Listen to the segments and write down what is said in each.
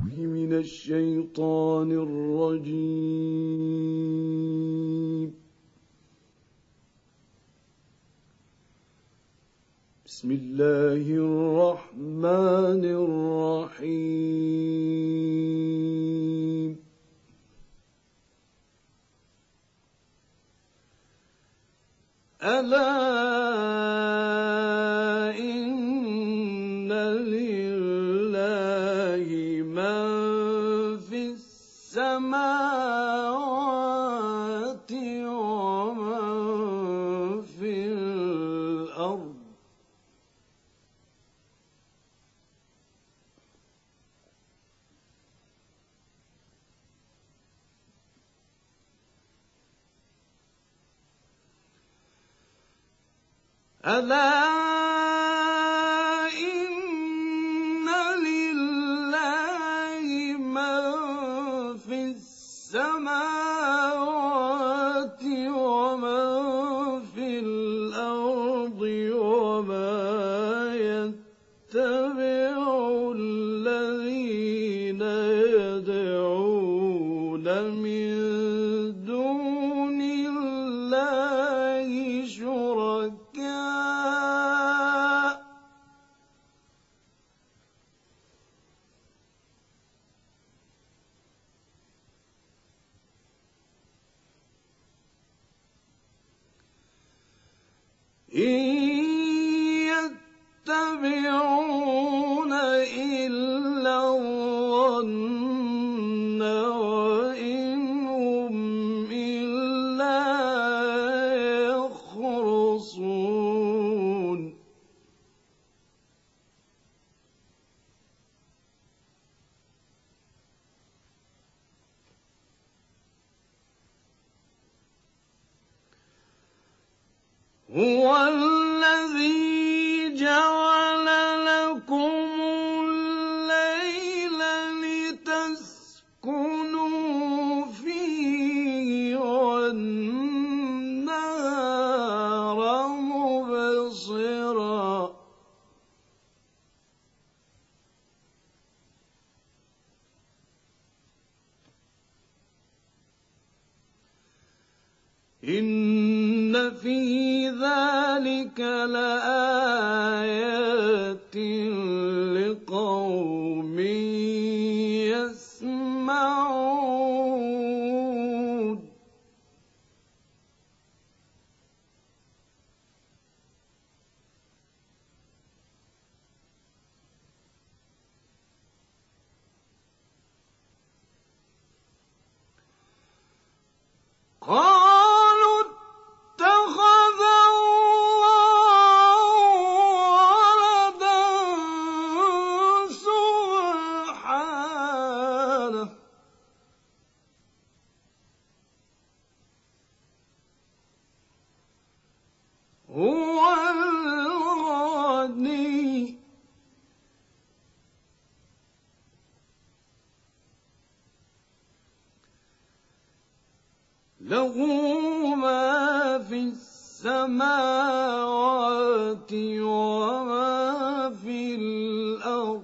من الشيطان الرجيم. بسم الله الرحمن الرحيم. ألا إن لله من في السماوات ومن في الأرض ألا إن لله من في السماوات ومن في الأرض وما يتبع الذين يدعون من دون الله شركاء إن يتبعون إلا الظن وإن هم إلا يخرصون. هو الذي جعل لكم الليل لتسكنوا فيه والنهار مبصرا إن في ذلك لآيات لقوم يسمعون. قالوا اتخذ الله ولدا سبحانه هو الغني له ما في السماوات وما في الأرض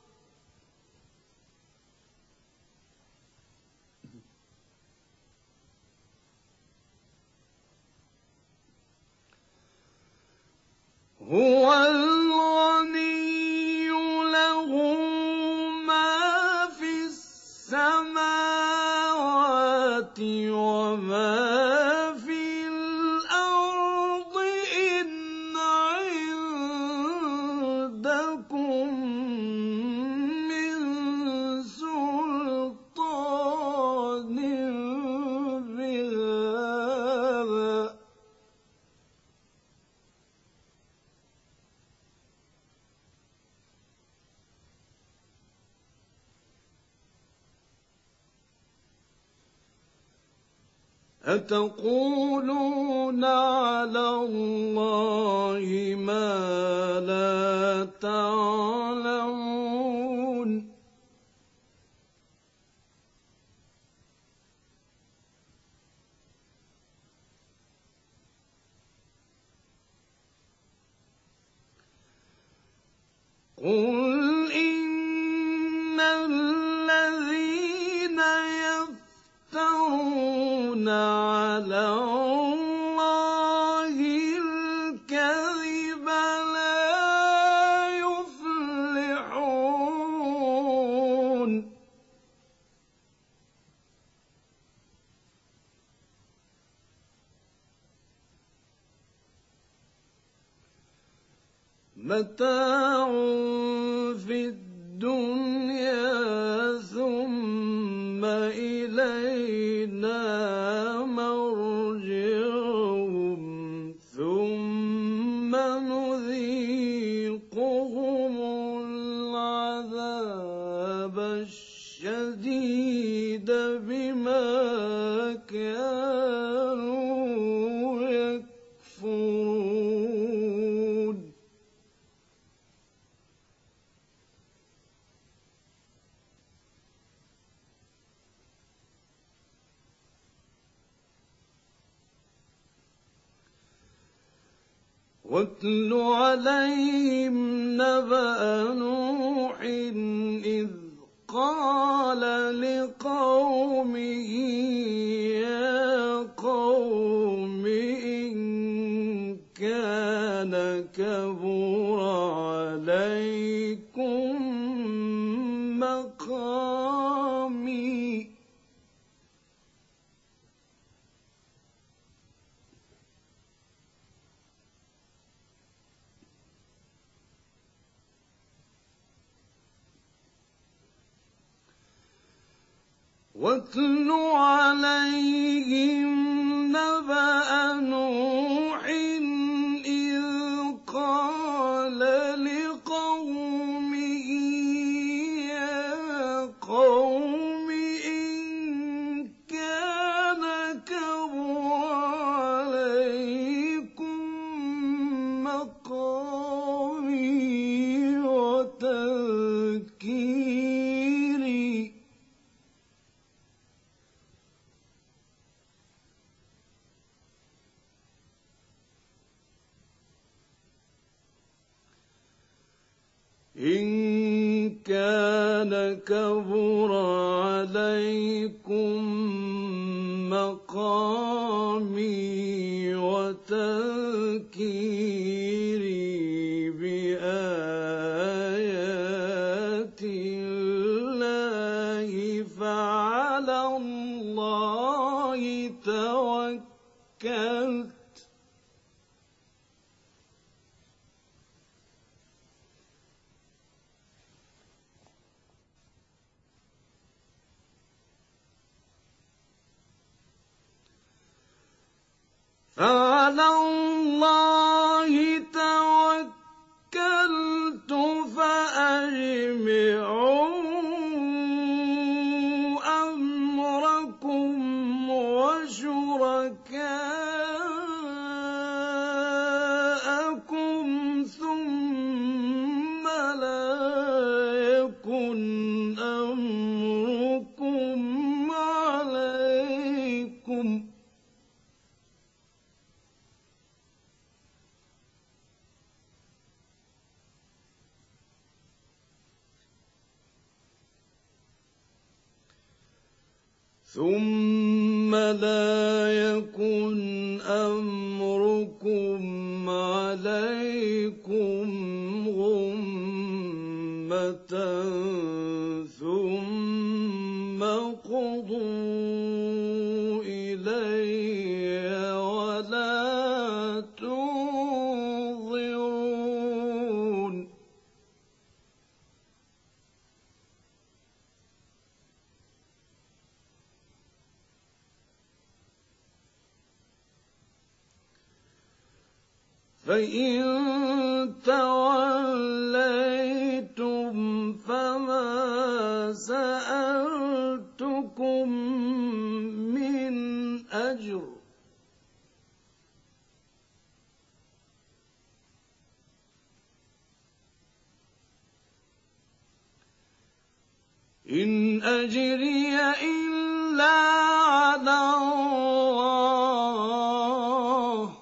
هو الغني له ما في السماوات وما في الأرض إن عندكم من سلطان بهذا أتقولون على الله ما لا تعلمون. قل إن الذين على الله الكذب لا يفلحون متاع في الدنيا ثم إلينا مرجعهم ثم نذيقهم العذاب الشديد بما كانوا يكفرون واتل عليهم نبأ نوح إذ قال لقومه يا قوم إن كان كبر عليكم مقامي واتل عليهم نبأ نوح إذ قال لقومه يا قوم إن كان كبر عليكم مقامي وتذكيري إن كان كبر عليكم مقامي وتذكيري بآيات الله فعلى الله توكلت فعلى الله توكلت فأجمعوا أمركم وشركاءكم ثم لا يكن أمركم عليكم غمة ثم قضوا إلي ولا تنظرون فإن توليتم فما سألتكم من أجر إن أجري إلا على الله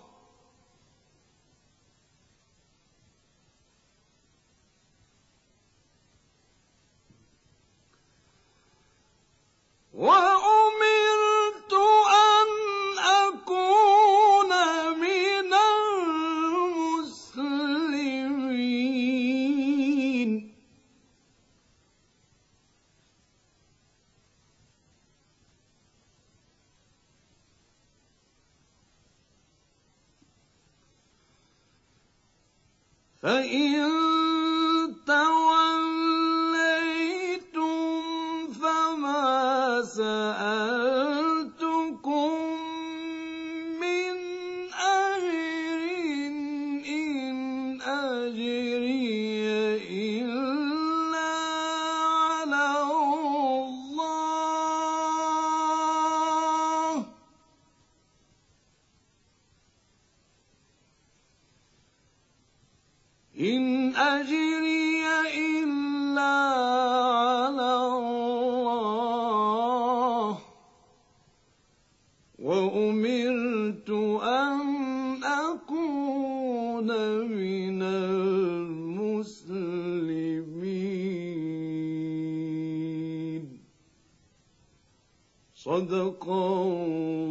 وأمرت أن فإن توليتم فما سألتكم من أجر إن أجري إلا على الله إن أجري إلا على الله وأمرت أن أكون من المسلمين. صدق